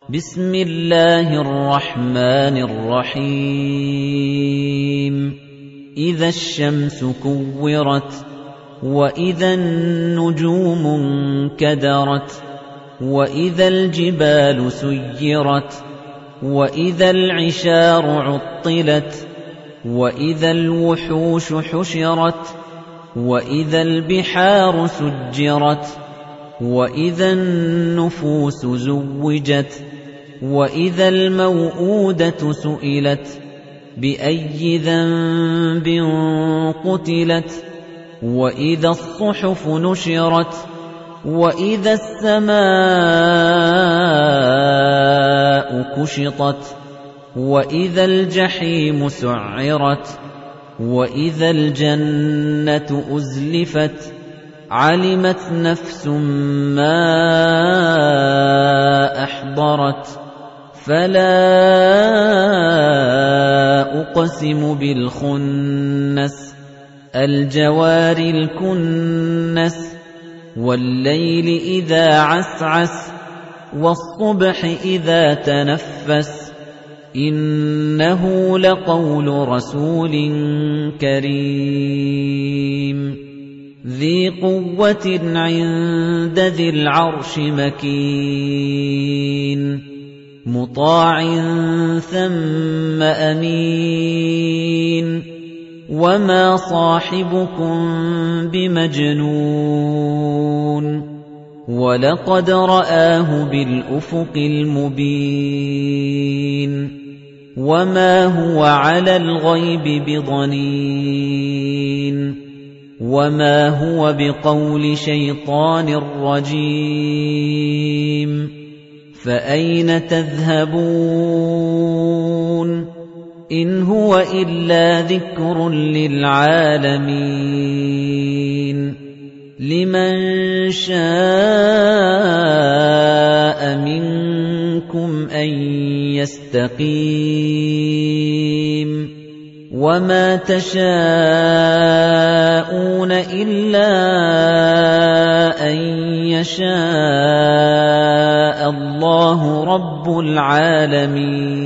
بسم الله الرحمن الرحيم إذا الشمس كورت وإذا النجوم انكدرت وإذا الجبال سيرت وإذا العشار عطلت وإذا الوحوش حشرت وإذا البحار سجرت وإذا النفوس زوجت وإذا الموءودة سئلت بأي ذنب قتلت وإذا الصحف نشرت وإذا السماء كشطت وإذا الجحيم سعرت وإذا الجنة أزلفت علمت نفس ما أحضرت فلا أقسم بالخنس الجوار الكنس والليل إذا عسعس والصبح إذا تنفس إنه لقول رسول كريم ذي قوة عند ذي العرش مكين مطاع ثم أمين وما صاحبكم بمجنون ولقد رآه بالأفق المبين وما هو على الغيب بضنين وما هو بقول شيطان رجيم فأين تذهبون إن هو إلا ذكر للعالمين لمن شاء منكم أن يستقيم وما تشاءون إلا أن يشاء الله رب العالمين